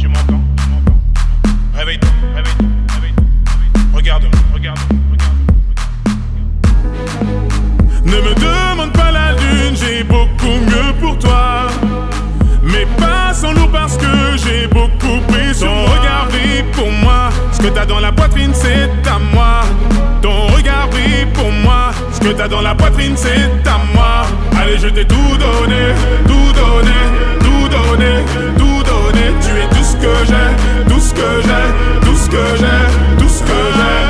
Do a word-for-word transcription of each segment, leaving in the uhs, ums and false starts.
tu m'entends, tu m'entends. Réveille-toi, réveille-toi, réveille-toi. Regarde-moi, regarde-moi, regarde-moi. Ne me demande pas la lune, j'ai beaucoup mieux pour toi. Mais pas sans loup parce que j'ai beaucoup pris sur moi. Ton regard brille pour moi, ce que t'as dans la poitrine c'est à moi. Ton regard brille pour moi, ce que t'as dans la poitrine c'est à moi. Allez, je t'ai tout donné, tout donné, tout donné, tout donné. Tu es tout ce que j'ai, tout ce que j'ai, tout ce que j'ai, tout ce que j'ai.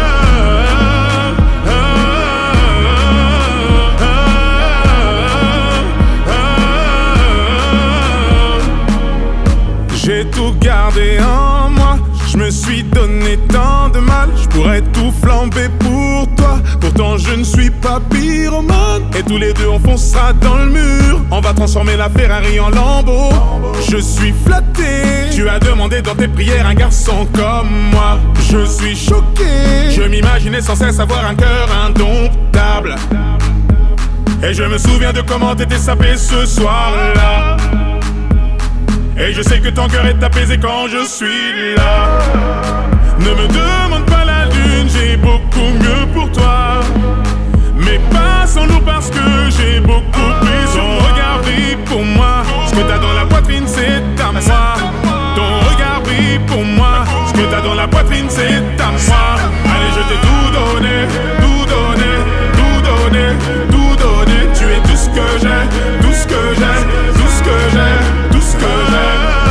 J'ai tout gardé en moi, je me suis donné tant de mal. Je pourrais tout flamber pour toi, pourtant je ne suis pas pyromane. Et tous les deux on foncera dans le mur, on va transformer la Ferrari en Lambo. Je suis flatté, tu as demandé dans tes prières un garçon comme moi. Je suis choqué, je m'imaginais sans cesse avoir un cœur indomptable. Et je me souviens de comment t'étais sapé ce soir-là. Et je sais que ton cœur est apaisé quand je suis là. Ne me demande pas la lune, j'ai beaucoup mieux pour toi. Mais pas sans loup parce que j'ai beaucoup pris sur moi. Ton regard brille pour moi, ce que t'as dans la poitrine c'est à moi. Ton regard brille pour moi, ce que t'as dans la poitrine c'est à moi. Allez, je t'ai tout donné, tout donné, tout donné, tout donné. Tu es tout ce que j'ai, tout ce que j'ai, tout ce que j'ai, tout ce que j'ai.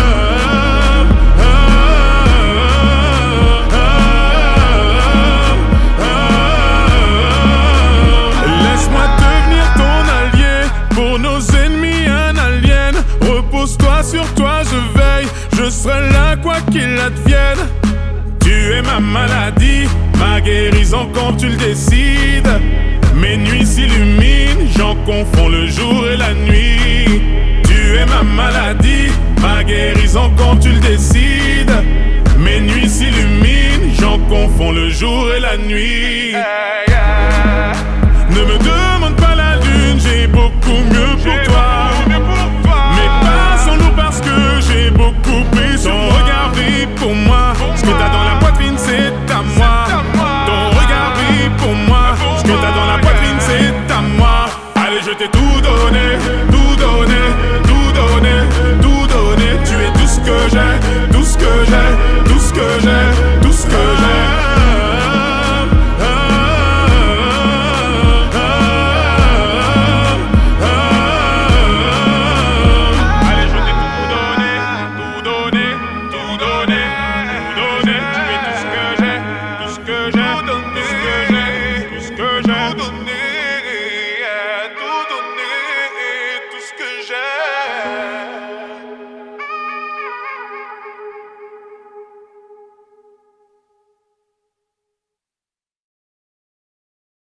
Repose-toi sur toi, je veille, je serai là quoi qu'il advienne. Tu es ma maladie, ma guérison quand tu le décides. Mes nuits s'illuminent, j'en confonds le jour et la nuit. Tu es ma maladie, ma guérison quand tu le décides. Mes nuits s'illuminent, j'en confonds le jour et la nuit.